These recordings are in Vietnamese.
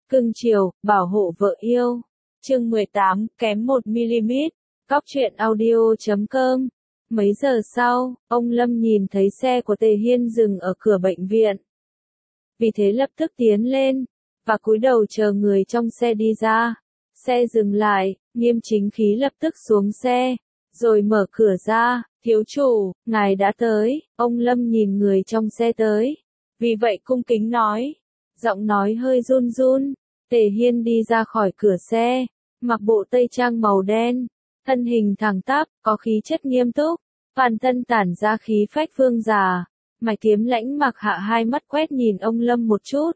Cưng chiều, bảo hộ vợ yêu. Chương 18, kém 1mm. Cóc truyện audio.com. Mấy giờ sau, ông Lâm nhìn thấy xe của Tề Hiên dừng ở cửa bệnh viện. Vì thế lập tức tiến lên, và cúi đầu chờ người trong xe đi ra. Xe dừng lại, Nghiêm Chính Khí lập tức xuống xe, rồi mở cửa ra. Thiếu chủ, ngài đã tới. Ông Lâm nhìn người trong xe tới, vì vậy cung kính nói. Giọng nói hơi run run. Tề Hiên đi ra khỏi cửa xe, mặc bộ tây trang màu đen, thân hình thẳng tắp, có khí chất nghiêm túc, toàn thân tản ra khí phách vương giả. Mạch Kiếm lãnh mặc hạ hai mắt quét nhìn ông Lâm một chút.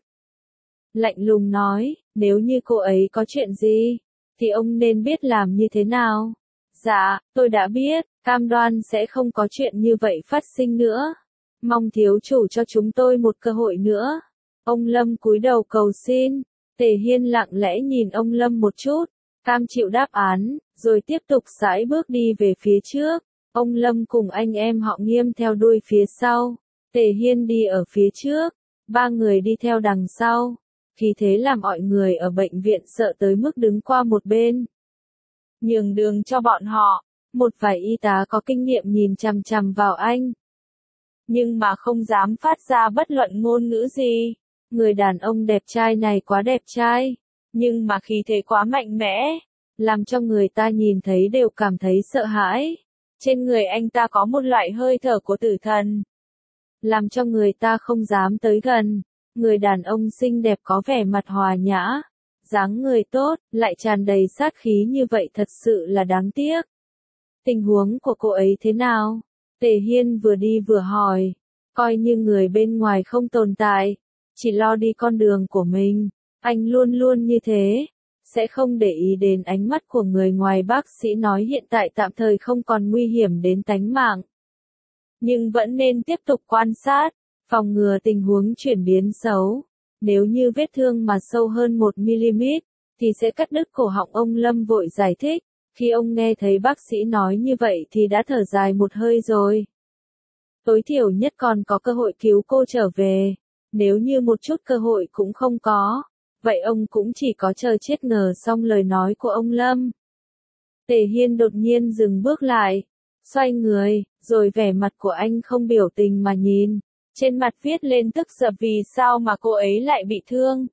Lạnh lùng nói, nếu như cô ấy có chuyện gì, thì ông nên biết làm như thế nào. Dạ, tôi đã biết, cam đoan sẽ không có chuyện như vậy phát sinh nữa. Mong thiếu chủ cho chúng tôi một cơ hội nữa. Ông Lâm cúi đầu cầu xin. Tề Hiên lặng lẽ nhìn ông Lâm một chút, cam chịu đáp án, rồi tiếp tục sải bước đi về phía trước. Ông Lâm cùng anh em họ Nghiêm theo đuôi phía sau. Tề Hiên đi ở phía trước, ba người đi theo đằng sau. Khí thế làm mọi người ở bệnh viện sợ tới mức đứng qua một bên, nhường đường cho bọn họ. Một vài y tá có kinh nghiệm nhìn chằm chằm vào anh, nhưng mà không dám phát ra bất luận ngôn ngữ gì. Người đàn ông đẹp trai này quá đẹp trai, nhưng mà khí thế quá mạnh mẽ, làm cho người ta nhìn thấy đều cảm thấy sợ hãi. Trên người anh ta có một loại hơi thở của tử thần, làm cho người ta không dám tới gần. Người đàn ông xinh đẹp có vẻ mặt hòa nhã, dáng người tốt, lại tràn đầy sát khí như vậy thật sự là đáng tiếc. Tình huống của cô ấy thế nào? Tề Hiên vừa đi vừa hỏi, coi như người bên ngoài không tồn tại, chỉ lo đi con đường của mình. Anh luôn luôn như thế, sẽ không để ý đến ánh mắt của người ngoài. Bác sĩ nói hiện tại tạm thời không còn nguy hiểm đến tánh mạng, nhưng vẫn nên tiếp tục quan sát, phòng ngừa tình huống chuyển biến xấu. Nếu như vết thương mà sâu hơn 1mm, thì sẽ cắt đứt cổ họng. Ông Lâm vội giải thích. Khi ông nghe thấy bác sĩ nói như vậy thì đã thở dài một hơi rồi. Tối thiểu nhất còn có cơ hội cứu cô trở về. Nếu như một chút cơ hội cũng không có, vậy ông cũng chỉ có chờ chết. Ngờ xong lời nói của ông Lâm, Tề Hiên đột nhiên dừng bước lại, xoay người, rồi vẻ mặt của anh không biểu tình mà nhìn. Trên mặt viết lên tức giận. Vì sao mà cô ấy lại bị thương?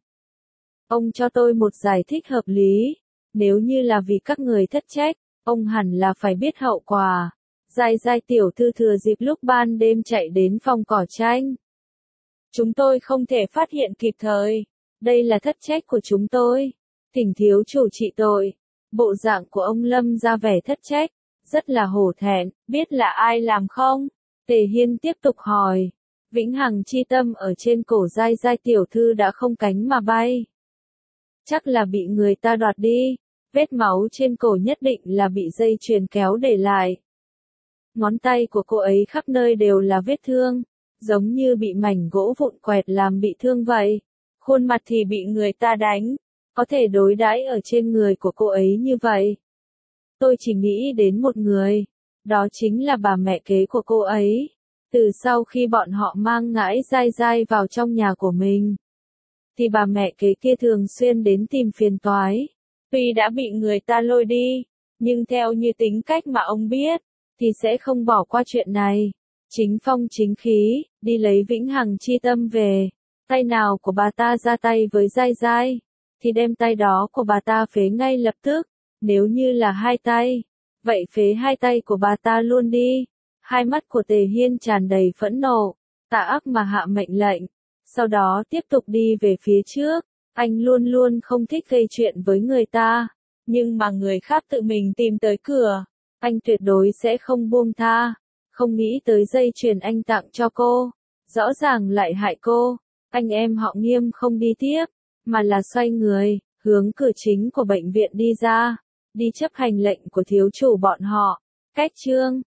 Ông cho tôi một giải thích hợp lý. Nếu như là vì các người thất trách, ông hẳn là phải biết hậu quả. Giai Giai tiểu thư thừa dịp lúc ban đêm chạy đến phòng cỏ tranh. Chúng tôi không thể phát hiện kịp thời. Đây là thất trách của chúng tôi. Thỉnh thiếu chủ trị tội. Bộ dạng của ông Lâm ra vẻ thất trách, rất là hổ thẹn. Biết là ai làm không? Tề Hiên tiếp tục hỏi. Vĩnh hằng chi tâm ở trên cổ Giai Giai tiểu thư đã không cánh mà bay. Chắc là bị người ta đoạt đi. Vết máu trên cổ nhất định là bị dây chuyền kéo để lại. Ngón tay của cô ấy khắp nơi đều là vết thương, giống như bị mảnh gỗ vụn quẹt làm bị thương vậy. Khuôn mặt thì bị người ta đánh. Có thể đối đãi ở trên người của cô ấy như vậy. Tôi chỉ nghĩ đến một người, đó chính là bà mẹ kế của cô ấy. Từ sau khi bọn họ mang ngãi Giai Giai vào trong nhà của mình, thì bà mẹ kế kia thường xuyên đến tìm phiền toái. Tuy đã bị người ta lôi đi, nhưng theo như tính cách mà ông biết, thì sẽ không bỏ qua chuyện này. Chính phong chính khí, đi lấy vĩnh hằng chi tâm về. Tay nào của bà ta ra tay với Giai Giai, thì đem tay đó của bà ta phế ngay lập tức. Nếu như là hai tay, vậy phế hai tay của bà ta luôn đi. Hai mắt của Tề Hiên tràn đầy phẫn nộ, tà ác mà hạ mệnh lệnh. Sau đó tiếp tục đi về phía trước. Anh luôn luôn không thích gây chuyện với người ta, nhưng mà người khác tự mình tìm tới cửa, anh tuyệt đối sẽ không buông tha. Không nghĩ tới dây chuyền anh tặng cho cô, rõ ràng lại hại cô. Anh em họ Nghiêm không đi tiếp, mà là xoay người, hướng cửa chính của bệnh viện đi ra, đi chấp hành lệnh của thiếu chủ bọn họ. Cách chương